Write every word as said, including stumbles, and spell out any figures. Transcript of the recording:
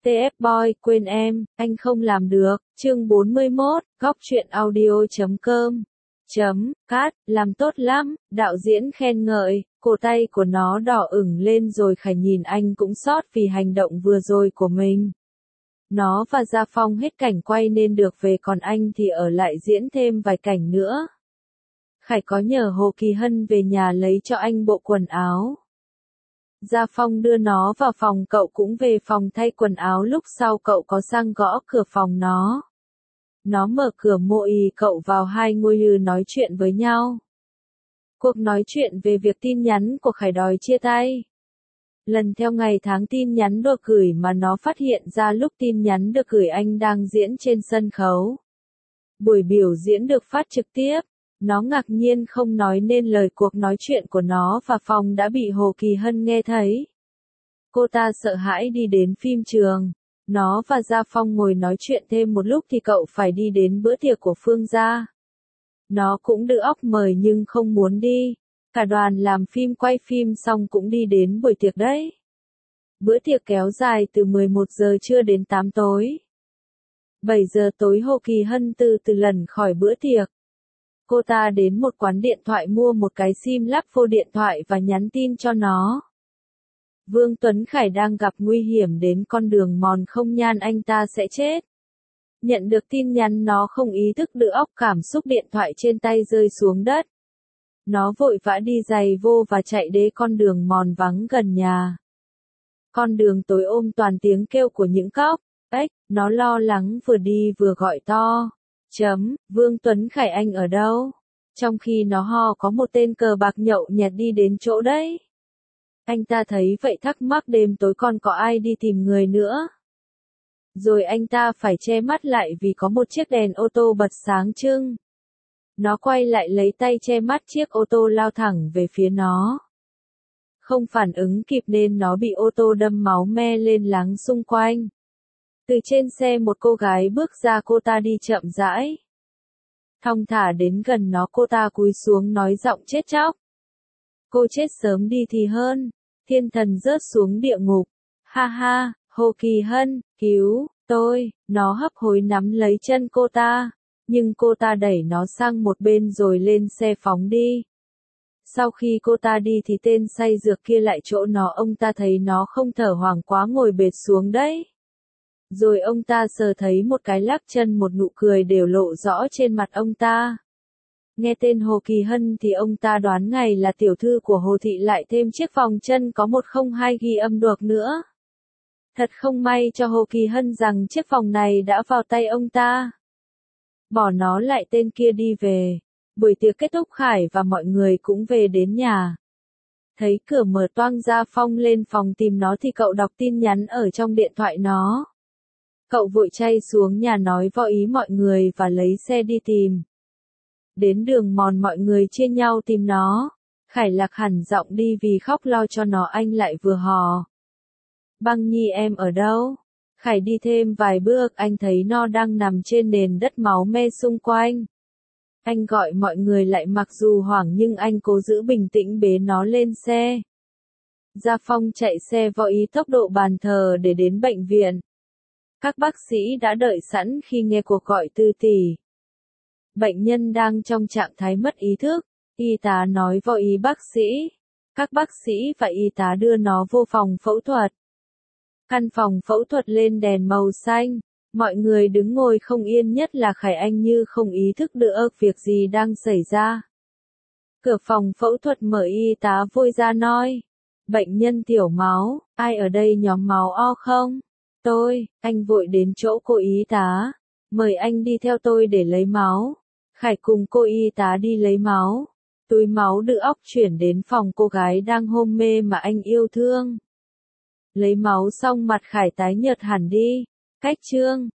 tê ép Boy, quên em, anh không làm được. Chương bốn mươi mốt, góc truyện audio chấm com. Chấm, cát, làm tốt lắm, đạo diễn khen ngợi, cổ tay của nó đỏ ửng lên rồi Khải nhìn anh cũng xót vì hành động vừa rồi của mình. Nó và Gia Phong hết cảnh quay nên được về còn anh thì ở lại diễn thêm vài cảnh nữa. Khải có nhờ Hồ Kỳ Hân về nhà lấy cho anh bộ quần áo. Gia Phong đưa nó vào phòng, cậu cũng về phòng thay quần áo, lúc sau cậu có sang gõ cửa phòng nó. Nó mở cửa mời cậu vào, hai ngôi lư nói chuyện với nhau. Cuộc nói chuyện về việc tin nhắn của Khải đòi chia tay. Lần theo ngày tháng tin nhắn được gửi mà nó phát hiện ra lúc tin nhắn được gửi anh đang diễn trên sân khấu. Buổi biểu diễn được phát trực tiếp. Nó ngạc nhiên không nói nên lời, cuộc nói chuyện của nó và Phong đã bị Hồ Kỳ Hân nghe thấy. Cô ta sợ hãi đi đến phim trường. Nó và Gia Phong ngồi nói chuyện thêm một lúc thì cậu phải đi đến bữa tiệc của Phương gia. Nó cũng được óc mời nhưng không muốn đi. Cả đoàn làm phim quay phim xong cũng đi đến buổi tiệc đấy. Bữa tiệc kéo dài từ mười một giờ trưa đến tám tối. bảy giờ tối Hồ Kỳ Hân từ từ lần khỏi bữa tiệc. Cô ta đến một quán điện thoại mua một cái sim lắp vô điện thoại và nhắn tin cho nó. Vương Tuấn Khải đang gặp nguy hiểm, đến con đường mòn không nhan anh ta sẽ chết. Nhận được tin nhắn nó không ý thức được óc cảm xúc, điện thoại trên tay rơi xuống đất. Nó vội vã đi giày vô và chạy đến con đường mòn vắng gần nhà. Con đường tối ôm toàn tiếng kêu của những cóc ếch, nó lo lắng vừa đi vừa gọi to. Chấm, Vương Tuấn Khải anh ở đâu? Trong khi nó ho có một tên cờ bạc nhậu nhẹt đi đến chỗ đấy. Anh ta thấy vậy thắc mắc đêm tối còn có ai đi tìm người nữa. Rồi anh ta phải che mắt lại vì có một chiếc đèn ô tô bật sáng trưng. Nó quay lại lấy tay che mắt, chiếc ô tô lao thẳng về phía nó. Không phản ứng kịp nên nó bị ô tô đâm máu me lên láng xung quanh. Từ trên xe một cô gái bước ra, cô ta đi chậm rãi. Thong thả đến gần nó, cô ta cúi xuống nói giọng chết chóc. Cô chết sớm đi thì hơn, thiên thần rớt xuống địa ngục. Ha ha, Hồ Kỳ Hân, cứu tôi, nó hấp hối nắm lấy chân cô ta, nhưng cô ta đẩy nó sang một bên rồi lên xe phóng đi. Sau khi cô ta đi thì tên say dược kia lại chỗ nó, ông ta thấy nó không thở hoảng quá ngồi bệt xuống đấy. Rồi ông ta sờ thấy một cái lắc chân, một nụ cười đều lộ rõ trên mặt ông ta. Nghe tên Hồ Kỳ Hân thì ông ta đoán ngay là tiểu thư của Hồ Thị, lại thêm chiếc vòng chân có một không hai ghi âm được nữa. Thật không may cho Hồ Kỳ Hân rằng chiếc vòng này đã vào tay ông ta. Bỏ nó lại, tên kia đi về. Buổi tiệc kết thúc, Khải và mọi người cũng về đến nhà. Thấy cửa mở toang, Gia Phong lên phòng tìm nó thì cậu đọc tin nhắn ở trong điện thoại nó. Cậu vội chay xuống nhà nói võ ý mọi người và lấy xe đi tìm. Đến đường mòn mọi người chia nhau tìm nó. Khải lạc hẳn giọng đi vì khóc lo cho nó, anh lại vừa hò. Băng Nhi em ở đâu? Khải đi thêm vài bước, anh thấy nó đang nằm trên nền đất máu me xung quanh. Anh gọi mọi người lại, mặc dù hoảng nhưng anh cố giữ bình tĩnh bế nó lên xe. Gia Phong chạy xe võ ý tốc độ bàn thờ để đến bệnh viện. Các bác sĩ đã đợi sẵn khi nghe cuộc gọi từ tỷ. Bệnh nhân đang trong trạng thái mất ý thức, y tá nói võ ý bác sĩ. Các bác sĩ và y tá đưa nó vô phòng phẫu thuật. Căn phòng phẫu thuật lên đèn màu xanh, mọi người đứng ngồi không yên, nhất là Khải, anh như không ý thức được việc gì đang xảy ra. Cửa phòng phẫu thuật mở, y tá vội ra nói. Bệnh nhân tiểu máu, ai ở đây nhóm máu O không? Tôi, anh vội đến chỗ cô y tá. Mời anh đi theo tôi để lấy máu. Khải cùng cô y tá đi lấy máu. Túi máu được óc chuyển đến phòng cô gái đang hôn mê mà anh yêu thương. Lấy máu xong mặt Khải tái nhợt hẳn đi. Cách chương